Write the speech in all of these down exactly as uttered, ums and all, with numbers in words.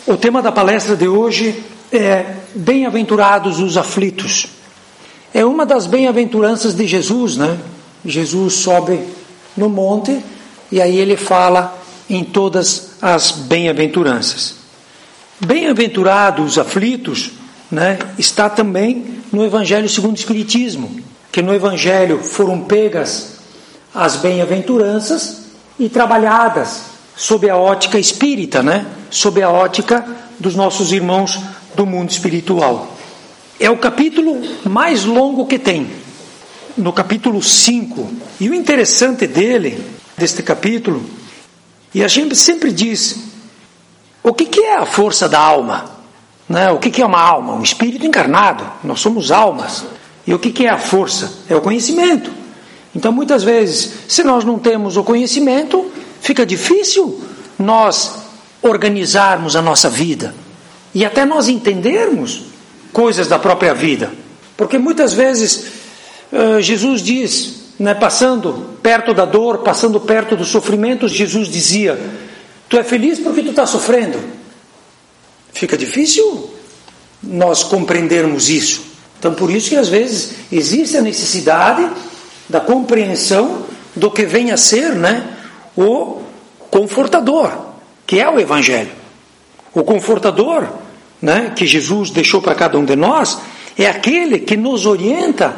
O tema da palestra de hoje é Bem-aventurados os aflitos. É uma das bem-aventuranças de Jesus, né? Jesus sobe no monte e aí ele fala em todas as bem-aventuranças. Bem-aventurados os aflitos, né? Está também no Evangelho segundo o Espiritismo, que no Evangelho foram pegas as bem-aventuranças e trabalhadas sob a ótica espírita, né? Sob a ótica dos nossos irmãos do mundo espiritual. É o capítulo mais longo que tem, no capítulo cinco. E o interessante dele, deste capítulo, e a gente sempre diz, o que, que é a força da alma? Né? O que, que é uma alma? Um espírito encarnado, nós somos almas. E o que, que é a força? É o conhecimento. Então, muitas vezes, se nós não temos o conhecimento, fica difícil nós organizarmos a nossa vida e até nós entendermos coisas da própria vida. Porque muitas vezes uh, Jesus diz, né, passando perto da dor, passando perto do sofrimento, Jesus dizia, tu é feliz porque tu está sofrendo. Fica difícil nós compreendermos isso. Então, por isso que às vezes existe a necessidade da compreensão do que vem a ser, né, o confortador, que é o Evangelho. O confortador, né, que Jesus deixou para cada um de nós, é aquele que nos orienta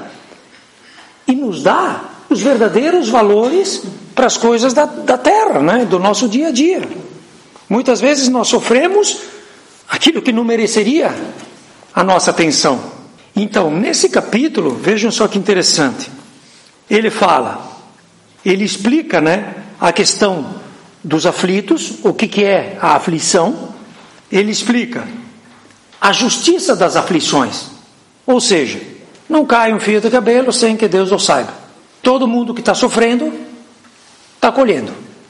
e nos dá os verdadeiros valores para as coisas da, da terra, né, do nosso dia a dia. Muitas vezes nós sofremos aquilo que não mereceria a nossa atenção. Então, nesse capítulo, vejam só que interessante, ele fala, ele explica, né, a questão dos aflitos, o que, que é a aflição. Ele explica a justiça das aflições, ou seja, não cai um fio de cabelo sem que Deus o saiba. Todo mundo que está sofrendo está colhendo.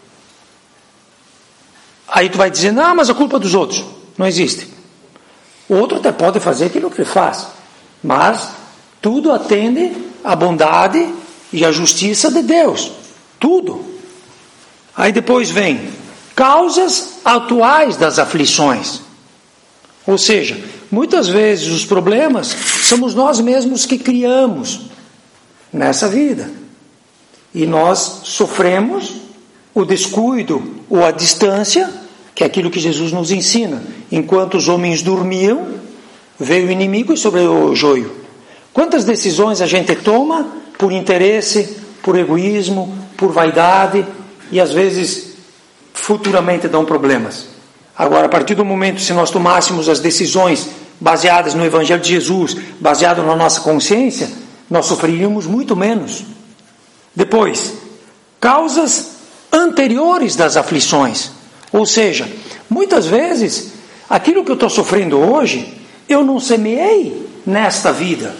Aí tu vai dizer, não, mas a culpa é dos outros. Não existe. O outro até pode fazer aquilo que ele faz, mas tudo atende à bondade e à justiça de Deus. Tudo. Aí depois vem causas atuais das aflições. Ou seja, muitas vezes os problemas somos nós mesmos que criamos nessa vida. E nós sofremos o descuido ou a distância, que é aquilo que Jesus nos ensina. Enquanto os homens dormiam, veio o inimigo e sobrou o joio. Quantas decisões a gente toma por interesse, por egoísmo, por vaidade, e às vezes futuramente dão problemas. Agora, a partir do momento, se nós tomássemos as decisões baseadas no Evangelho de Jesus, baseado na nossa consciência, nós sofreríamos muito menos. Depois, causas anteriores das aflições. Ou seja, muitas vezes, aquilo que eu estou sofrendo hoje, eu não semeei nesta vida.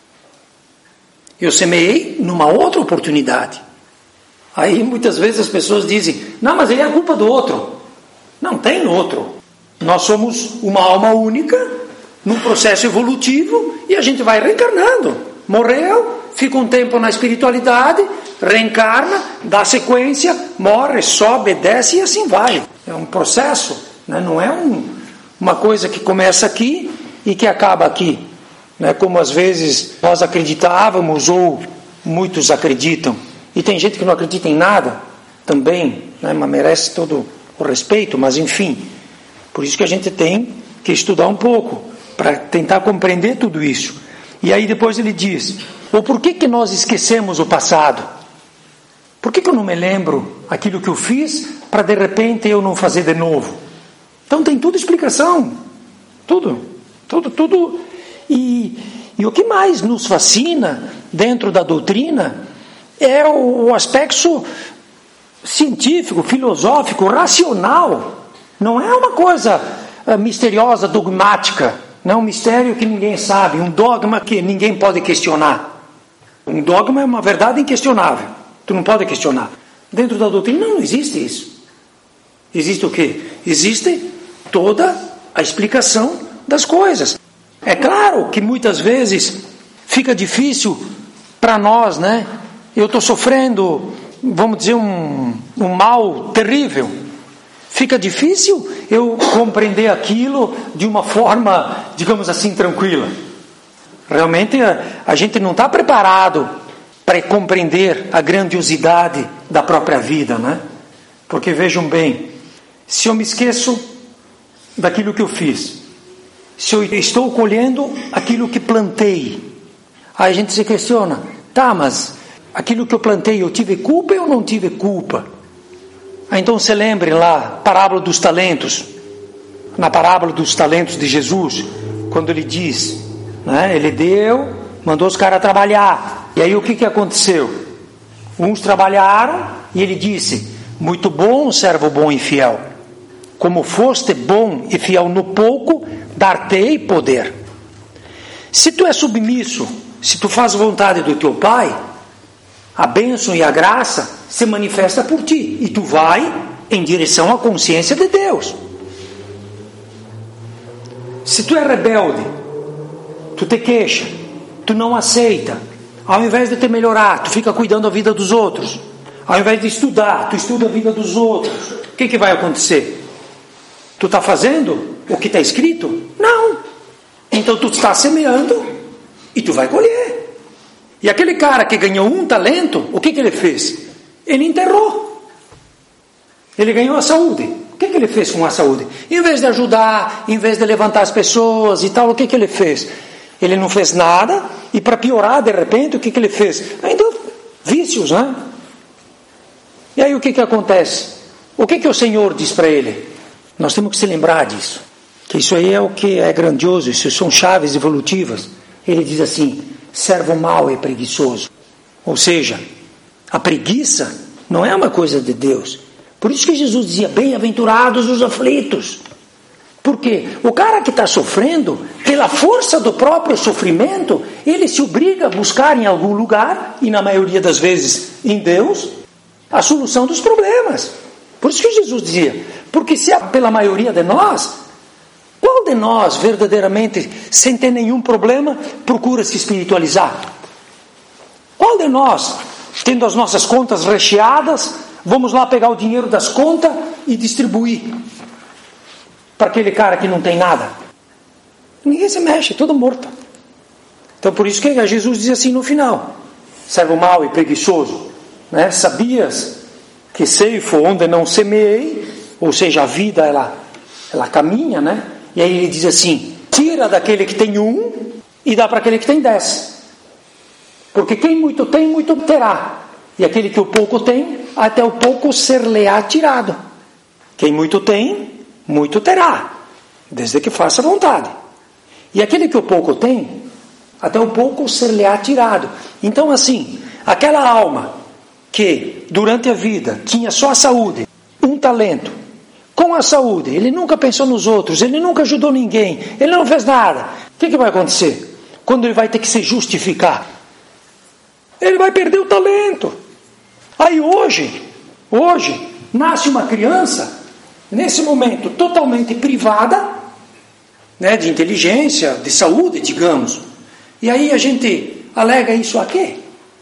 Eu semeei numa outra oportunidade. Aí muitas vezes as pessoas dizem, não, mas aí é a culpa do outro. Não tem outro. Nós somos uma alma única, num processo evolutivo, e a gente vai reencarnando. Morreu, fica um tempo na espiritualidade, reencarna, dá sequência, morre, sobe, desce e assim vai. É um processo, né? Não é um, uma coisa que começa aqui e que acaba aqui, né? Como às vezes nós acreditávamos ou muitos acreditam. E tem gente que não acredita em nada também, né? Mas merece todo o respeito, mas enfim. Por isso que a gente tem que estudar um pouco, para tentar compreender tudo isso. E aí depois ele diz, ou por que, que nós esquecemos o passado? Por que, que eu não me lembro aquilo que eu fiz, para de repente eu não fazer de novo? Então tem tudo explicação. Tudo. Tudo, tudo. E, e o que mais nos fascina dentro da doutrina é o aspecto científico, filosófico, racional. Não é uma coisa misteriosa, dogmática. Não é um mistério que ninguém sabe, um dogma que ninguém pode questionar. Um dogma é uma verdade inquestionável. Tu não pode questionar. Dentro da doutrina não, não existe isso. Existe o quê? Existe toda a explicação das coisas. É claro que muitas vezes fica difícil para nós, né? Eu estou sofrendo, vamos dizer, um, um mal terrível. Fica difícil eu compreender aquilo de uma forma, digamos assim, tranquila. Realmente a, a gente não está preparado para compreender a grandiosidade da própria vida, né? Porque vejam bem, se eu me esqueço daquilo que eu fiz, se eu estou colhendo aquilo que plantei, aí a gente se questiona, tá, mas aquilo que eu plantei, eu tive culpa ou eu não tive culpa? Ah, então se lembre lá, parábola dos talentos, na parábola dos talentos de Jesus, quando ele diz, né, ele deu, mandou os caras trabalhar, e aí o que, que aconteceu? Uns trabalharam e ele disse, muito bom, servo bom e fiel, como foste bom e fiel no pouco, dar-te-ei poder. Se tu é submisso, se tu faz vontade do teu pai, a bênção e a graça se manifesta por ti, e tu vai em direção à consciência de Deus. Se tu é rebelde, tu te queixa, tu não aceita, ao invés de te melhorar, tu fica cuidando da vida dos outros, ao invés de estudar, tu estuda a vida dos outros, o que, que vai acontecer? Tu está fazendo o que está escrito? Não. Então tu está semeando e tu vai colher. E aquele cara que ganhou um talento, o que, que ele fez? Ele enterrou. Ele ganhou a saúde. O que, que ele fez com a saúde? Em vez de ajudar, em vez de levantar as pessoas e tal, o que, que ele fez? Ele não fez nada, e para piorar, de repente, o que, que ele fez? Então, vícios, né? E aí o que, que acontece? O que, que o Senhor diz para ele? Nós temos que se lembrar disso, que isso aí é o que é grandioso, isso são chaves evolutivas. Ele diz assim, servo mau e preguiçoso. Ou seja, a preguiça não é uma coisa de Deus. Por isso que Jesus dizia, bem-aventurados os aflitos. Porque o cara que está sofrendo, pela força do próprio sofrimento, ele se obriga a buscar em algum lugar, e na maioria das vezes em Deus, a solução dos problemas. Por isso que Jesus dizia, porque se é pela maioria de nós, qual de nós verdadeiramente, sem ter nenhum problema, procura se espiritualizar? Qual de nós, tendo as nossas contas recheadas, vamos lá pegar o dinheiro das contas e distribuir para aquele cara que não tem nada? Ninguém se mexe, tudo morto. Então por isso que Jesus diz assim no final, servo mau e preguiçoso, né? Sabias que ceifo onde não semeei, ou seja, a vida ela, ela caminha, né? E aí ele diz assim, tira daquele que tem um e dá para aquele que tem dez, porque quem muito tem, muito terá, e aquele que o pouco tem, até o pouco ser-lhe-á tirado. Quem muito tem, muito terá, desde que faça vontade, e aquele que o pouco tem, até o pouco ser-lhe-á tirado. Então assim, aquela alma que durante a vida tinha só a saúde, um talento, com a saúde, ele nunca pensou nos outros, ele nunca ajudou ninguém, ele não fez nada, o que, que vai acontecer? Quando ele vai ter que se justificar, ele vai perder o talento. Aí hoje, hoje, nasce uma criança, nesse momento totalmente privada, né, de inteligência, de saúde, digamos, e aí a gente alega isso a quê?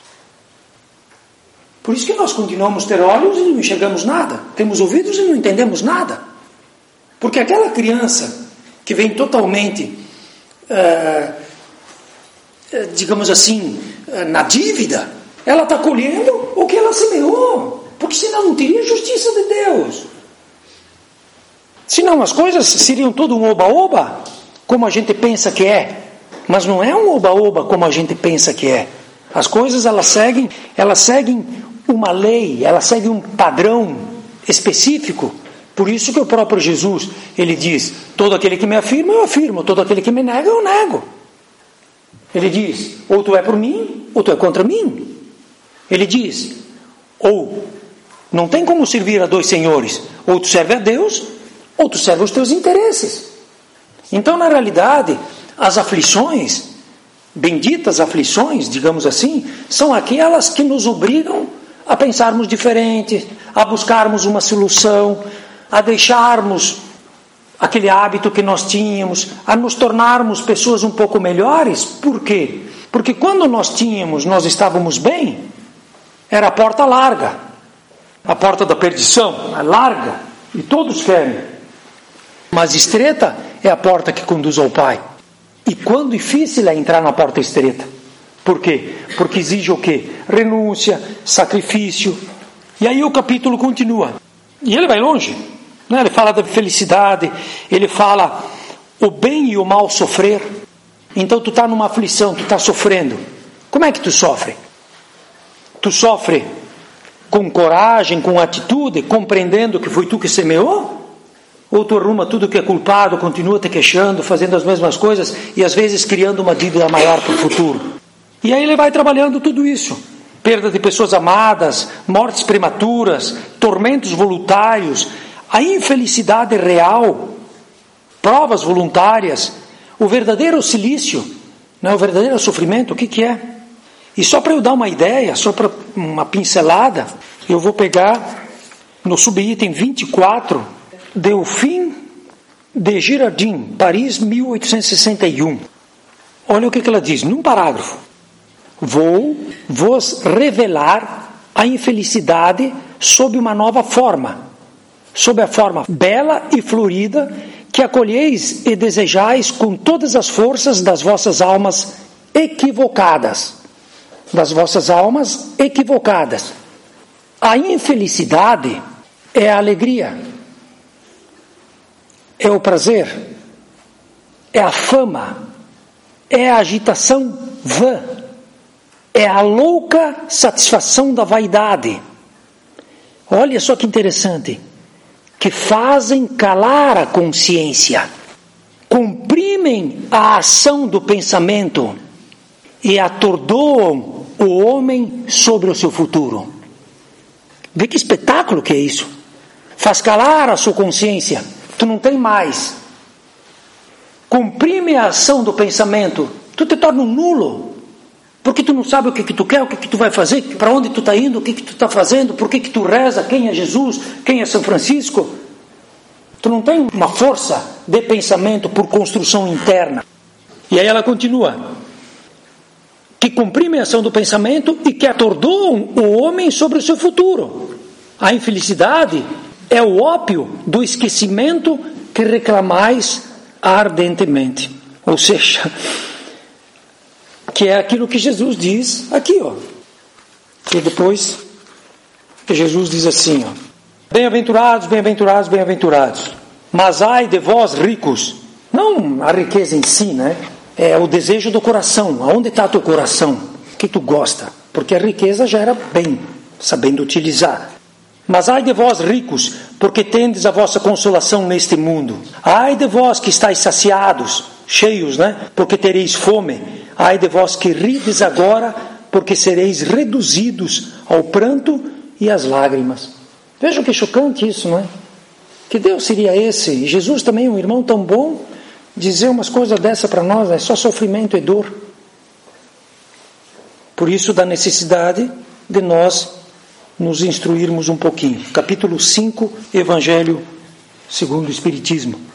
Por isso que nós continuamos a ter olhos e não enxergamos nada, temos ouvidos e não entendemos nada, porque aquela criança que vem totalmente, uh, digamos assim, uh, na dívida, ela está colhendo o que ela semeou, porque senão não teria justiça de Deus. Senão as coisas seriam todo um oba-oba, como a gente pensa que é, mas não é um oba-oba como a gente pensa que é. As coisas elas seguem, elas seguem uma lei, ela segue um padrão específico. Por isso que o próprio Jesus, ele diz, todo aquele que me afirma, eu afirmo, todo aquele que me nega, eu nego. Ele diz, ou tu é por mim, ou tu é contra mim. Ele diz, ou não tem como servir a dois senhores, ou tu serve a Deus, ou tu serve os teus interesses. Então, na realidade, as aflições, benditas aflições, digamos assim, são aquelas que nos obrigam a pensarmos diferente, a buscarmos uma solução, a deixarmos aquele hábito que nós tínhamos, a nos tornarmos pessoas um pouco melhores. Por quê? Porque quando nós tínhamos, nós estávamos bem, era a porta larga, a porta da perdição, larga, E todos querem. Mas estreita é a porta que conduz ao Pai. E quão difícil é entrar na porta estreita. Por quê? Porque exige o quê? Renúncia, sacrifício. E aí o capítulo continua. E ele vai longe. Né? Ele fala da felicidade, ele fala o bem e o mal sofrer. Então tu está numa aflição, tu está sofrendo. Como é que tu sofre? Tu sofre com coragem, com atitude, compreendendo que foi tu que semeou? Ou tu arruma tudo que é culpado, continua te queixando, fazendo as mesmas coisas e às vezes criando uma dívida maior para o futuro? E aí ele vai trabalhando tudo isso. Perda de pessoas amadas, mortes prematuras, tormentos voluntários, a infelicidade real, provas voluntárias, o verdadeiro silício, né, o verdadeiro sofrimento, o que, que é? E só para eu dar uma ideia, só para uma pincelada, eu vou pegar no subitem vinte e quatro, Delphine de Girardin, Paris, mil oitocentos e sessenta e um. Olha o que, que ela diz, num parágrafo. Vou vos revelar a infelicidade sob uma nova forma, sob a forma bela e florida que acolheis e desejais com todas as forças das vossas almas equivocadas. Das vossas almas equivocadas. A infelicidade é a alegria, é o prazer, é a fama, é a agitação vã, é a louca satisfação da vaidade. Olha só que interessante, que fazem calar a consciência, comprimem a ação do pensamento e atordoam o homem sobre o seu futuro. Vê que espetáculo que é isso. Faz calar a sua consciência. Tu não tem mais. Comprime a ação do pensamento. Tu te torna um nulo. Porque tu não sabe o que, que tu quer, o que, que tu vai fazer, para onde tu está indo, o que, que tu está fazendo, por que, que tu reza, quem é Jesus, quem é São Francisco. Tu não tem uma força de pensamento por construção interna. E aí ela continua. Que comprimem a ação do pensamento e que atordoam o homem sobre o seu futuro. A infelicidade é o ópio do esquecimento que reclamais ardentemente. Ou seja, que é aquilo que Jesus diz aqui, ó. E depois Jesus diz assim, ó. Bem-aventurados, bem-aventurados, bem-aventurados. Mas ai de vós ricos. Não a riqueza em si, né? É o desejo do coração. Aonde está teu coração? O que tu gosta? Porque a riqueza gera bem, sabendo utilizar. Mas ai de vós ricos, porque tendes a vossa consolação neste mundo. Ai de vós que estáis saciados, cheios, né? Porque tereis fome. Ai de vós que rides agora, porque sereis reduzidos ao pranto e às lágrimas. Vejam que chocante isso, não é? Que Deus seria esse? Jesus também, um irmão tão bom, dizer umas coisas dessa para nós, é só sofrimento e dor. Por isso, da necessidade de nós nos instruirmos um pouquinho. Capítulo cinco, Evangelho segundo o Espiritismo.